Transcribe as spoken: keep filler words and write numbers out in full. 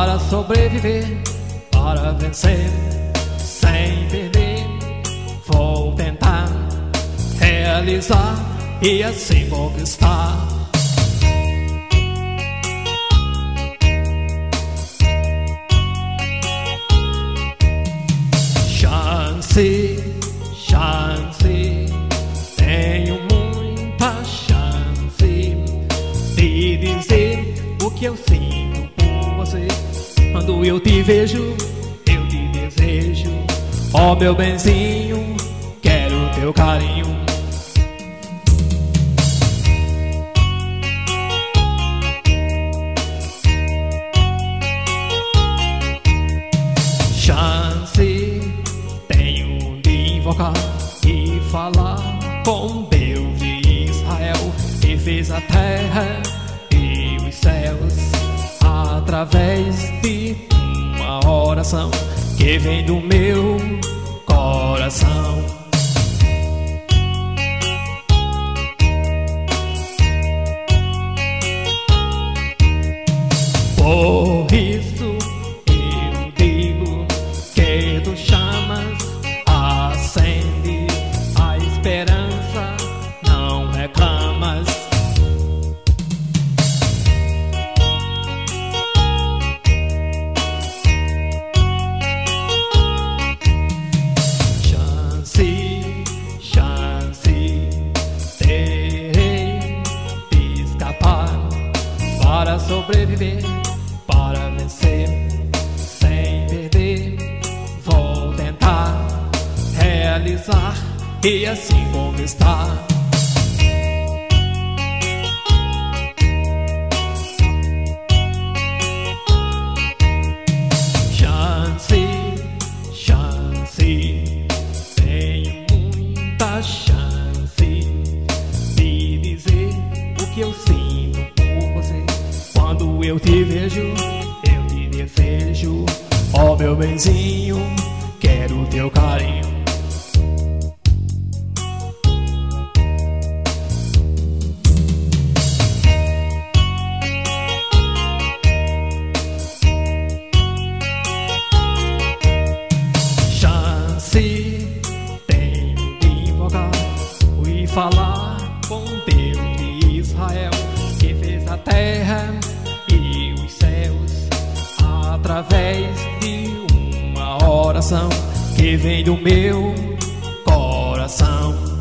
para sobreviver, para vencer, sem perder. Vou tentar realizar e assim conquistar. Chance, chance, tenho muita chance de dizer o que eu sinto por você. Quando eu te vejo, eu te desejo. Ó meu benzinho, quero teu carinho. Chance tenho de invocar e falar com Deus de Israel, que fez a terra e os céus, através de uma oração que vem do meu coração. Por isso eu digo que tu chamas, acende a esperança, não reclamas. Chance, chance, terei de escapar para sobreviver, para vencer, sem perder. Vou tentar realizar e assim conquistar. Chance, chance, tenho muita chance de dizer o que eu sinto por você. Quando eu te vejo, eu te desejo. Ó meu benzinho, quero teu carinho. Chance tenho de invocar e falar com Deus de Israel, que fez a terra e os céus, através de uma oração que vem do meu coração.